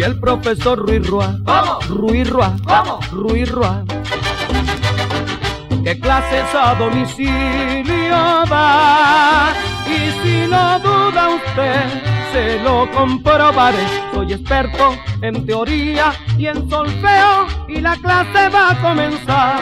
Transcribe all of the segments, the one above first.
el profesor Ruiz Rua. ¿Cómo? Ruiz Rua. ¿Cómo? Ruiz Rua. ¿Qué clases a domicilio da? Y si no duda usted, se lo comprobaré. Soy experto en teoría y en solfeo, y la clase va a comenzar.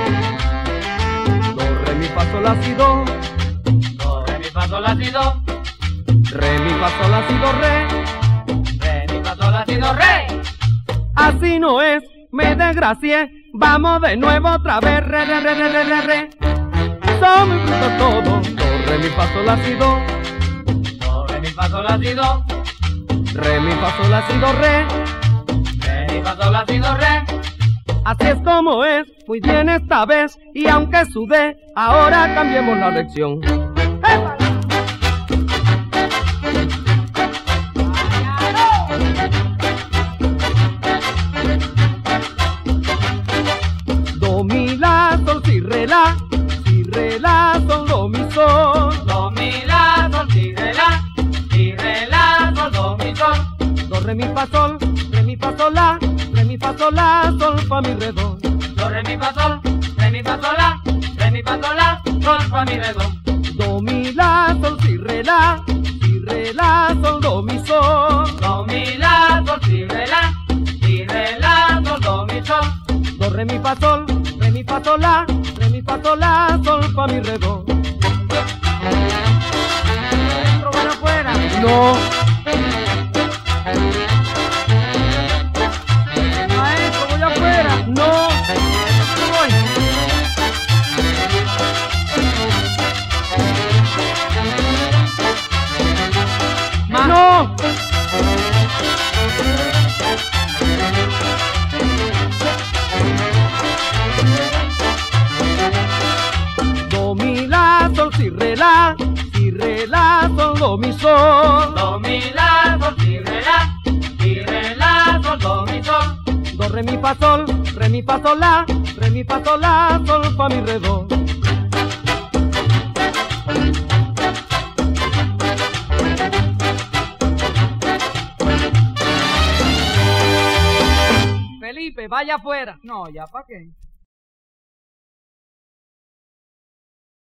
Do, re, mi, fa, sol, la, si, do. Do, re, mi, fa, sol, la, si, do. Re, mi, fa, sol, la, si, do, re. Re, mi, fa, sol, la, si, do, re. Así no es, me desgracié. Vamos de nuevo otra vez. Re, re, re, re, re, re, re. Son muy bruto todo. Do, re, mi, fa, sol, la, si, do. Do, re, mi, fa, sol, la, si, do. Re, mi, fa, sol, la, si, do, re. Re, mi, fa, sol, la, si, do, re. Así es como es, muy bien esta vez. Y aunque sudé, ahora cambiemos la lección. ¡Épale! Do, mi, la, sol, si, re, la. Si, re, la, sol, do, mi, sol. Do, mi, la, sol, si, re, la. Si, re, la, sol, do, mi, sol. Do, re, mi, fa, sol. Re, mi, fa, sol, la. Re, mi, fa, sol, la, sol, fa, mi, re, do. Do, re, mi, fa, sol. Re, mi, fa, sol, la. Re, mi, fa, sol, la. Sol, fa, mi, re, do. Do, mi, la, sol, si, re, la. Si, re, la, sol, do, mi, sol. Do, mi, la, sol, si, re, la. Si, re, la, sol, do, mi, sol. Do, re, mi, fa, sol. Re, mi, fa, sol, la. Re, mi, fa, sol, la, sol, fa, mi, re, do. Adentro, para afuera. No. Maestro, voy afuera. No. Voy. No. Do, mi, la, sol, si, re, la. Si, re, la, sol, do, mi, sol. Do, mi, la, sol, si, re, la. Si, re, la, sol, do, mi, sol. Do, re, mi, fa, sol. Re, mi, fa, sol, la. Re, mi, fa, sol, la, sol, fa, mi, re, do. Felipe, vaya afuera. No, ya, ¿para qué?